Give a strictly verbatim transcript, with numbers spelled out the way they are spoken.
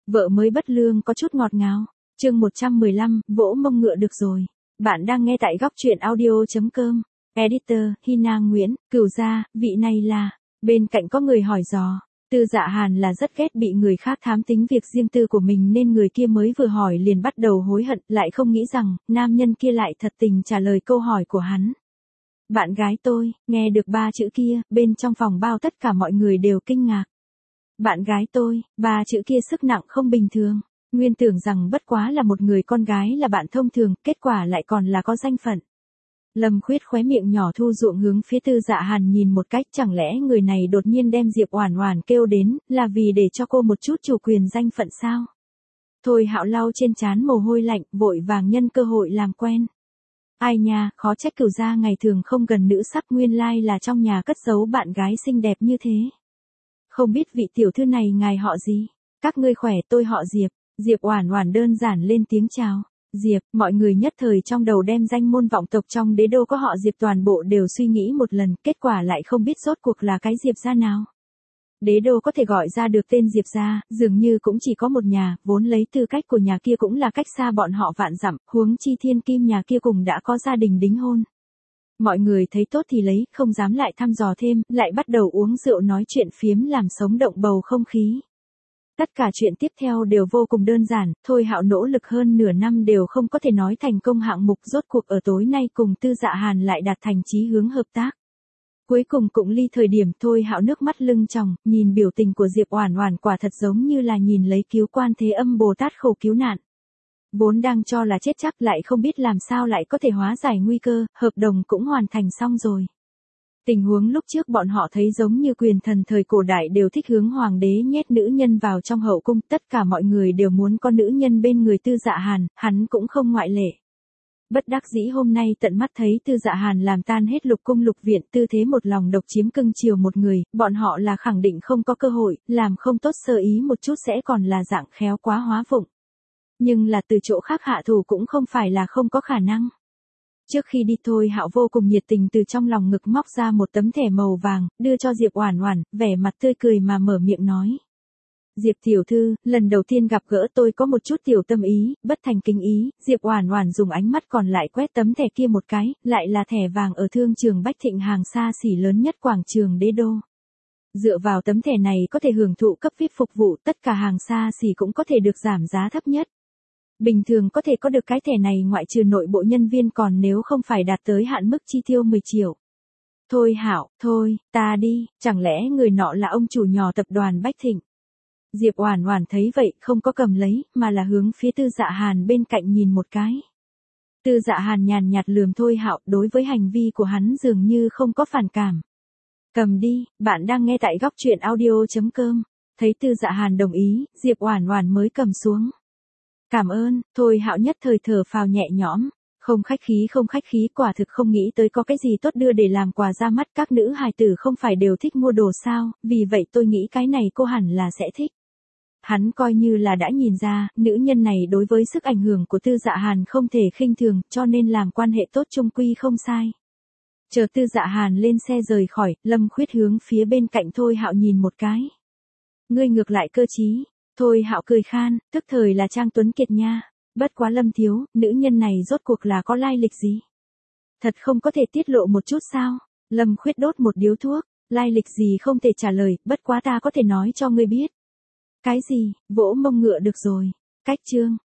Vợ mới bất lương có chút ngọt ngào. Chương một trăm mười lăm, vỗ mông ngựa được rồi. Bạn đang nghe tại góc truyện audio.com. Editor, Hina Nguyễn, Cửu gia, vị này là. Bên cạnh có người hỏi dò. Tư Dạ Hàn là rất ghét bị người khác thám tính việc riêng tư của mình nên người kia mới vừa hỏi liền bắt đầu hối hận, lại không nghĩ rằng, nam nhân kia lại thật tình trả lời câu hỏi của hắn. Bạn gái tôi, nghe được ba chữ kia, bên trong phòng bao tất cả mọi người đều kinh ngạc. Bạn gái tôi, ba chữ kia sức nặng không bình thường. Nguyên tưởng rằng bất quá là một người con gái là bạn thông thường, kết quả lại còn là có danh phận. Lâm Khuyết khóe miệng nhỏ thu ruộng hướng phía Tư Dạ Hàn nhìn một cách, chẳng lẽ người này đột nhiên đem Diệp Oản Oản kêu đến, là vì để cho cô một chút chủ quyền danh phận sao? Thôi Hạo lau trên trán mồ hôi lạnh, vội vàng nhân cơ hội làm quen. Ai nha, khó trách Cửu gia ngày thường không gần nữ sắc, nguyên lai là trong nhà cất giấu bạn gái xinh đẹp như thế. Không biết vị tiểu thư này ngài họ gì? Các ngươi khỏe, tôi họ Diệp. Diệp Oản Oản đơn giản lên tiếng chào. Diệp, mọi người nhất thời trong đầu đem danh môn vọng tộc trong đế đô có họ Diệp toàn bộ đều suy nghĩ một lần, kết quả lại không biết rốt cuộc là cái Diệp gia nào. Đế đô có thể gọi ra được tên Diệp gia, dường như cũng chỉ có một nhà, vốn lấy tư cách của nhà kia cũng là cách xa bọn họ vạn dặm, huống chi Thiên Kim nhà kia cùng đã có gia đình đính hôn. Mọi người thấy tốt thì lấy, không dám lại thăm dò thêm, lại bắt đầu uống rượu nói chuyện phiếm làm sống động bầu không khí. Tất cả chuyện tiếp theo đều vô cùng đơn giản, Thôi Hạo nỗ lực hơn nửa năm đều không có thể nói thành công hạng mục, rốt cuộc ở tối nay cùng Tư Dạ Hàn lại đạt thành chí hướng hợp tác. Cuối cùng cũng ly thời điểm, Thôi Hạo nước mắt lưng tròng, nhìn biểu tình của Diệp Oản Oản quả thật giống như là nhìn lấy cứu quan Thế Âm Bồ Tát khổ cứu nạn. Vốn đang cho là chết chắc lại không biết làm sao lại có thể hóa giải nguy cơ, hợp đồng cũng hoàn thành xong rồi. Tình huống lúc trước bọn họ thấy giống như quyền thần thời cổ đại đều thích hướng hoàng đế nhét nữ nhân vào trong hậu cung, tất cả mọi người đều muốn có nữ nhân bên người Tư Dạ Hàn, hắn cũng không ngoại lệ. Bất đắc dĩ hôm nay tận mắt thấy Tư Dạ Hàn làm tan hết lục cung lục viện, tư thế một lòng độc chiếm cưng chiều một người, bọn họ là khẳng định không có cơ hội, làm không tốt sơ ý một chút sẽ còn là dạng khéo quá hóa vụng. Nhưng là từ chỗ khác hạ thủ cũng không phải là không có khả năng. Trước khi đi Thôi Hạo vô cùng nhiệt tình từ trong lòng ngực móc ra một tấm thẻ màu vàng, đưa cho Diệp Oản Oản, vẻ mặt tươi cười mà mở miệng nói. Diệp tiểu thư, lần đầu tiên gặp gỡ tôi có một chút tiểu tâm ý, bất thành kính ý, Diệp Oản Oản dùng ánh mắt còn lại quét tấm thẻ kia một cái, lại là thẻ vàng ở thương trường Bách Thịnh hàng xa xỉ lớn nhất quảng trường đế đô. Dựa vào tấm thẻ này có thể hưởng thụ cấp vi ai pi phục vụ, tất cả hàng xa xỉ cũng có thể được giảm giá thấp nhất. Bình thường có thể có được cái thẻ này ngoại trừ nội bộ nhân viên, còn nếu không phải đạt tới hạn mức chi tiêu mười triệu. Thôi Hạo, thôi, ta đi, chẳng lẽ người nọ là ông chủ nhỏ tập đoàn Bách Thịnh? Diệp Oản Oản thấy vậy, không có cầm lấy, mà là hướng phía Tư Dạ Hàn bên cạnh nhìn một cái. Tư Dạ Hàn nhàn nhạt lườm Thôi Hạo, đối với hành vi của hắn dường như không có phản cảm. Cầm đi, bạn đang nghe tại góc truyện audio.com. Thấy Tư Dạ Hàn đồng ý, Diệp Oản Oản mới cầm xuống. Cảm ơn, Thôi Hạo nhất thời thở phào nhẹ nhõm, không khách khí không khách khí, quả thực không nghĩ tới có cái gì tốt đưa để làm quà ra mắt, các nữ hài tử không phải đều thích mua đồ sao, vì vậy tôi nghĩ cái này cô hẳn là sẽ thích. Hắn coi như là đã nhìn ra, nữ nhân này đối với sức ảnh hưởng của Tư Dạ Hàn không thể khinh thường, cho nên làm quan hệ tốt chung quy không sai. Chờ Tư Dạ Hàn lên xe rời khỏi, Lâm Khuyết hướng phía bên cạnh Thôi Hạo nhìn một cái. Ngươi ngược lại cơ trí. Thôi Hạo cười khan, tức thời là Trang Tuấn Kiệt nha. Bất quá Lâm thiếu, nữ nhân này rốt cuộc là có lai lịch gì? Thật không có thể tiết lộ một chút sao? Lâm Khuyết đốt một điếu thuốc, lai lịch gì không thể trả lời, bất quá ta có thể nói cho ngươi biết. Cái gì, vỗ mông ngựa được rồi. Cách chương.